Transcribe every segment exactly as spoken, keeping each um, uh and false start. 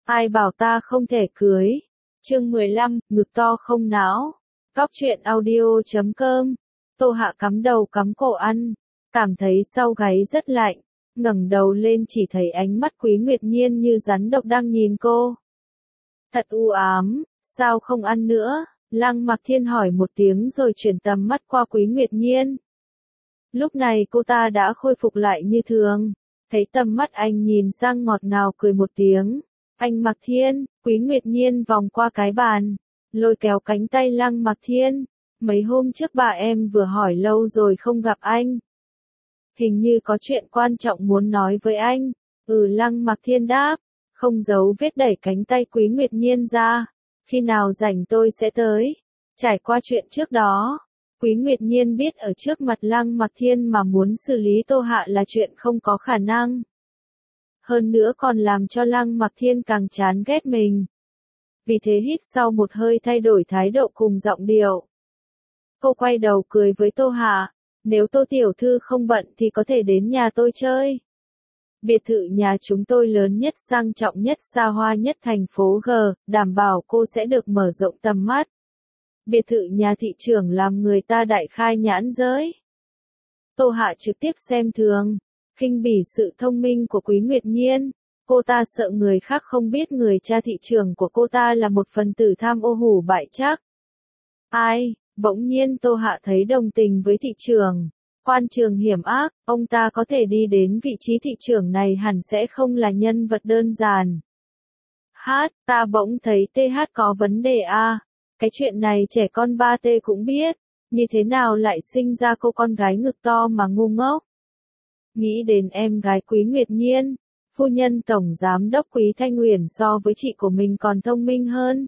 Ai bảo ta không thể cưới. Chương mười lăm, ngực to không não. Cóc truyện audio chấm com. Tô Hạ cắm đầu cắm cổ ăn, cảm thấy sau gáy rất lạnh, ngẩng đầu lên chỉ thấy ánh mắt Quý Nguyệt Nhiên như rắn độc đang nhìn cô. Thật u ám, sao không ăn nữa? Lăng Mặc Thiên hỏi một tiếng rồi chuyển tầm mắt qua Quý Nguyệt Nhiên. Lúc này cô ta đã khôi phục lại như thường, thấy tầm mắt anh nhìn sang ngọt ngào cười một tiếng. Anh Mặc Thiên, Quý Nguyệt Nhiên vòng qua cái bàn, lôi kéo cánh tay Lăng Mặc Thiên. Mấy hôm trước bà em vừa hỏi lâu rồi không gặp anh. Hình như có chuyện quan trọng muốn nói với anh. Ừ, Lăng Mặc Thiên đáp, không giấu vết đẩy cánh tay Quý Nguyệt Nhiên ra. Khi nào rảnh tôi sẽ tới. Trải qua chuyện trước đó, Quý Nguyệt Nhiên biết ở trước mặt Lăng Mặc Thiên mà muốn xử lý Tô Hạ là chuyện không có khả năng. Hơn nữa còn làm cho Lăng Mặc Thiên càng chán ghét mình. Vì thế hít sau một hơi thay đổi thái độ cùng giọng điệu. Cô quay đầu cười với Tô Hạ, nếu Tô tiểu thư không bận thì có thể đến nhà tôi chơi. Biệt thự nhà chúng tôi lớn nhất, sang trọng nhất, xa hoa nhất thành phố G, đảm bảo cô sẽ được mở rộng tầm mắt. Biệt thự nhà thị trưởng làm người ta đại khai nhãn giới. Tô Hạ trực tiếp xem thường, khinh bỉ sự thông minh của Quý Nguyệt Nhiên. Cô ta sợ người khác không biết người cha thị trưởng của cô ta là một phần tử tham ô hủ bại chắc. Ai? Bỗng nhiên Tô Hạ thấy đồng tình với thị trưởng. Quan trường hiểm ác, ông ta có thể đi đến vị trí thị trưởng này hẳn sẽ không là nhân vật đơn giản. Hát, ta bỗng thấy tê hát có vấn đề a. Cái chuyện này trẻ con ba T cũng biết, như thế nào lại sinh ra cô con gái ngực to mà ngu ngốc. Nghĩ đến em gái Quý Nguyệt Nhiên, phu nhân tổng giám đốc Quý Thanh Uyển so với chị của mình còn thông minh hơn.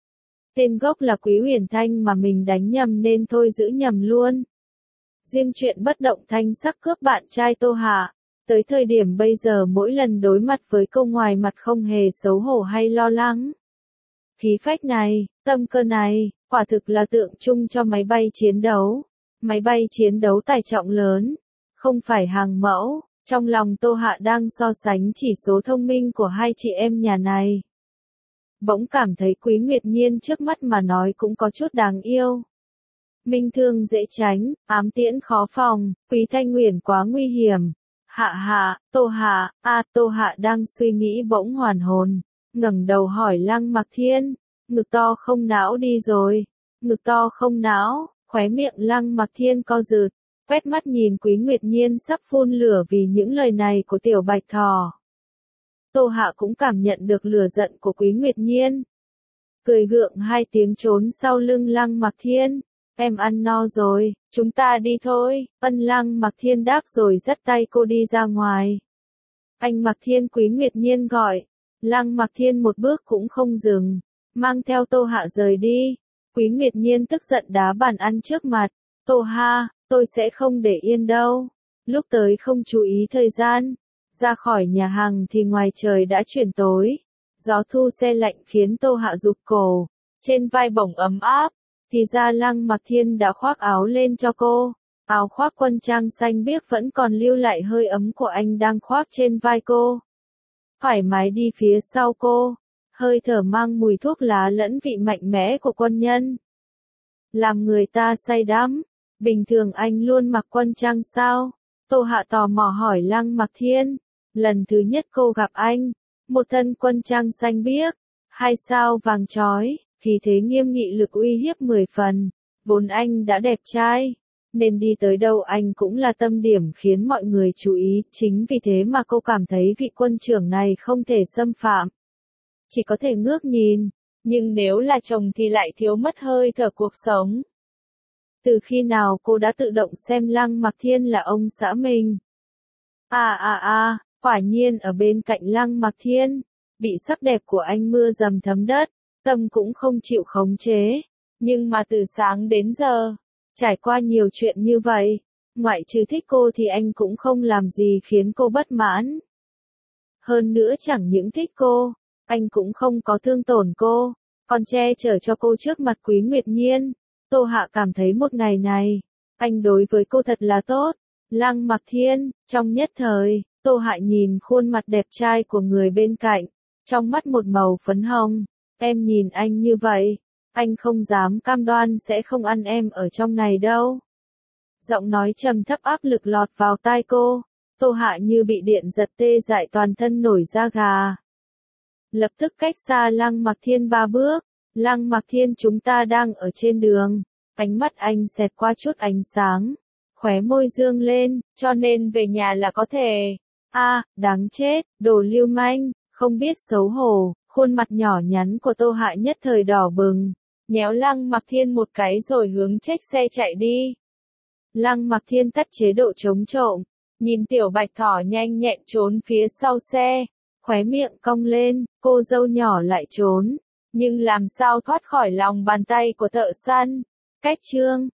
Tên gốc là Quý Uyển Thanh mà mình đánh nhầm nên thôi giữ nhầm luôn. Riêng chuyện bất động thanh sắc cướp bạn trai Tô Hạ, tới thời điểm bây giờ mỗi lần đối mặt với cô ngoài mặt không hề xấu hổ hay lo lắng. Khí phách này, tâm cơ này, quả thực là tượng trưng cho máy bay chiến đấu. Máy bay chiến đấu tải trọng lớn, không phải hàng mẫu. Trong lòng Tô Hạ đang so sánh chỉ số thông minh của hai chị em nhà này. Bỗng cảm thấy Quý Nguyệt Nhiên trước mắt mà nói cũng có chút đáng yêu. Minh thương dễ tránh, ám tiễn khó phòng, Quý Thanh Uyển quá nguy hiểm. Hạ hạ, Tô Hạ, a Tô Hạ đang suy nghĩ bỗng hoàn hồn, ngẩng đầu hỏi Lăng Mặc Thiên, ngực to không não đi rồi. Ngực to không não, khóe miệng Lăng Mặc Thiên co rụt, quét mắt nhìn Quý Nguyệt Nhiên sắp phun lửa vì những lời này của tiểu bạch thỏ. Tô Hạ cũng cảm nhận được lửa giận của Quý Nguyệt Nhiên. Cười gượng hai tiếng trốn sau lưng Lăng Mặc Thiên. Em ăn no rồi, chúng ta đi thôi. Ân Lăng Mặc Thiên đáp rồi dắt tay cô đi ra ngoài. Anh Mặc Thiên, Quý Nguyệt Nhiên gọi. Lăng Mặc Thiên một bước cũng không dừng, mang theo Tô Hạ rời đi. Quý Nguyệt Nhiên tức giận đá bàn ăn trước mặt. Tô Hạ, tôi sẽ không để yên đâu. Lúc tới không chú ý thời gian. Ra khỏi nhà hàng thì ngoài trời đã chuyển tối. Gió thu se lạnh khiến Tô Hạ rụt cổ. Trên vai bổng ấm áp. Thì ra Lăng Mặc Thiên đã khoác áo lên cho cô. Áo khoác quân trang xanh biếc vẫn còn lưu lại hơi ấm của anh đang khoác trên vai cô. Thoải mái đi phía sau cô. Hơi thở mang mùi thuốc lá lẫn vị mạnh mẽ của quân nhân. Làm người ta say đắm. Bình thường anh luôn mặc quân trang sao? Tô Hạ tò mò hỏi Lăng Mặc Thiên. Lần thứ nhất cô gặp anh, một thân quân trang xanh biếc, hai sao vàng chói, khí thế nghiêm nghị lực uy hiếp mười phần. Vốn anh đã đẹp trai, nên đi tới đâu anh cũng là tâm điểm khiến mọi người chú ý. Chính vì thế mà cô cảm thấy vị quân trưởng này không thể xâm phạm. Chỉ có thể ngước nhìn, nhưng nếu là chồng thì lại thiếu mất hơi thở cuộc sống. Từ khi nào cô đã tự động xem Lăng Mặc Thiên là ông xã mình? À à à, quả nhiên ở bên cạnh Lăng Mặc Thiên, bị sắc đẹp của anh mưa dầm thấm đất, tâm cũng không chịu khống chế. Nhưng mà từ sáng đến giờ, trải qua nhiều chuyện như vậy, ngoại trừ thích cô thì anh cũng không làm gì khiến cô bất mãn. Hơn nữa chẳng những thích cô, anh cũng không có thương tổn cô, còn che chở cho cô trước mặt Quý Nguyệt Nhiên. Tô Hạ cảm thấy một ngày này, anh đối với cô thật là tốt. Lăng Mặc Thiên, trong nhất thời, Tô Hạ nhìn khuôn mặt đẹp trai của người bên cạnh, trong mắt một màu phấn hồng. Em nhìn anh như vậy, anh không dám cam đoan sẽ không ăn em ở trong này đâu. Giọng nói trầm thấp áp lực lọt vào tai cô, Tô Hạ như bị điện giật tê dại toàn thân nổi da gà. Lập tức cách xa Lăng Mặc Thiên ba bước, Lăng Mặc Thiên chúng ta đang ở trên đường, ánh mắt anh xẹt qua chút ánh sáng, khóe môi dương lên, cho nên về nhà là có thể. A, à, đáng chết, đồ lưu manh, không biết xấu hổ, khuôn mặt nhỏ nhắn của Tô Hạ nhất thời đỏ bừng, nhéo Lăng Mặc Thiên một cái rồi hướng chiếc xe chạy đi. Lăng Mặc Thiên tắt chế độ chống trộm, nhìn Tiểu Bạch Thỏ nhanh nhẹn trốn phía sau xe, khóe miệng cong lên, cô dâu nhỏ lại trốn, nhưng làm sao thoát khỏi lòng bàn tay của thợ săn. Cách chương